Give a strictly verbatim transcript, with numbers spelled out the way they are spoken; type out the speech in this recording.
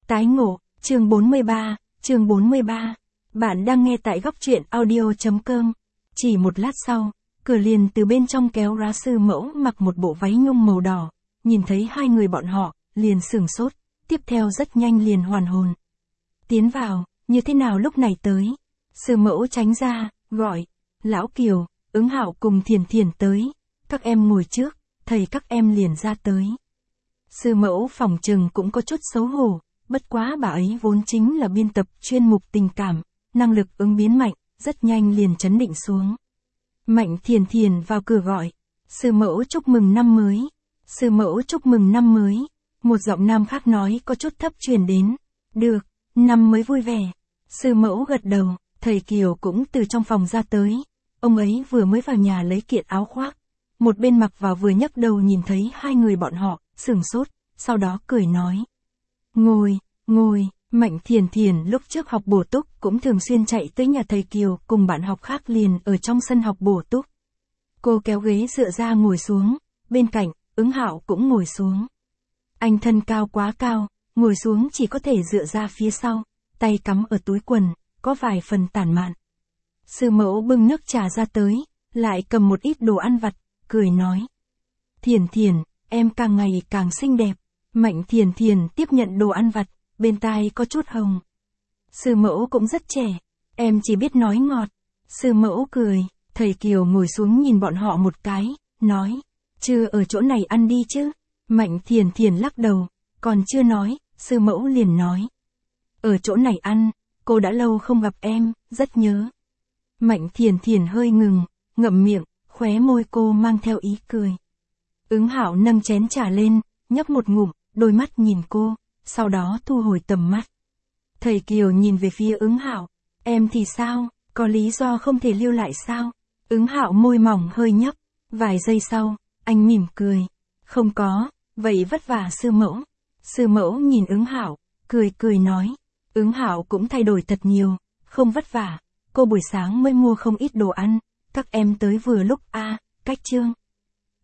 Tái ngộ, chương bốn mươi ba, chương bốn mươi ba. Bạn đang nghe tại góc truyện audio.com. Chỉ một lát sau, cửa liền từ bên trong kéo ra sư mẫu mặc một bộ váy nhung màu đỏ, nhìn thấy hai người bọn họ, liền sửng sốt, tiếp theo rất nhanh liền hoàn hồn. Tiến vào, như thế nào lúc này tới? Sư mẫu tránh ra, gọi, Lão Kiều, Ứng Hạo cùng Thiền Thiền tới, các em ngồi trước, thầy các em liền ra tới. Sư mẫu phỏng chừng cũng có chút xấu hổ, bất quá bà ấy vốn chính là biên tập chuyên mục tình cảm, năng lực ứng biến mạnh, rất nhanh liền trấn định xuống. Mạnh Thiền Thiền vào cửa gọi, sư mẫu chúc mừng năm mới, sư mẫu chúc mừng năm mới, một giọng nam khác nói có chút thấp truyền đến, được, năm mới vui vẻ. Sư mẫu gật đầu, thầy Kiều cũng từ trong phòng ra tới, ông ấy vừa mới vào nhà lấy kiện áo khoác, một bên mặc vào vừa nhấc đầu nhìn thấy hai người bọn họ, sửng sốt, sau đó cười nói. Ngồi, ngồi, Mạnh Thiền Thiền lúc trước học bổ túc cũng thường xuyên chạy tới nhà thầy Kiều cùng bạn học khác liền ở trong sân học bổ túc. Cô kéo ghế dựa ra ngồi xuống, bên cạnh, Ứng Hạo cũng ngồi xuống. Anh thân cao quá cao, ngồi xuống chỉ có thể dựa ra phía sau, tay cắm ở túi quần, có vài phần tản mạn. Sư mẫu bưng nước trà ra tới, lại cầm một ít đồ ăn vặt, cười nói. Thiền Thiền, em càng ngày càng xinh đẹp. Mạnh Thiền Thiền tiếp nhận đồ ăn vặt, bên tai có chút hồng. Sư mẫu cũng rất trẻ, em chỉ biết nói ngọt. Sư mẫu cười, thầy Kiều ngồi xuống nhìn bọn họ một cái, nói, chưa ở chỗ này ăn đi chứ. Mạnh Thiền Thiền lắc đầu, còn chưa nói, sư mẫu liền nói. Ở chỗ này ăn, cô đã lâu không gặp em, rất nhớ. Mạnh Thiền Thiền hơi ngừng, ngậm miệng, khóe môi cô mang theo ý cười. Ứng Hạo nâng chén trà lên, nhấp một ngụm, đôi mắt nhìn cô, sau đó thu hồi tầm mắt. Thầy Kiều nhìn về phía Ứng Hạo, em thì sao, có lý do không thể lưu lại sao? Ứng Hạo môi mỏng hơi nhấp, vài giây sau, anh mỉm cười. Không có, vậy vất vả sư mẫu. Sư mẫu nhìn Ứng Hạo, cười cười nói. Ứng Hạo cũng thay đổi thật nhiều, không vất vả. Cô buổi sáng mới mua không ít đồ ăn, các em tới vừa lúc a, à, cách chương.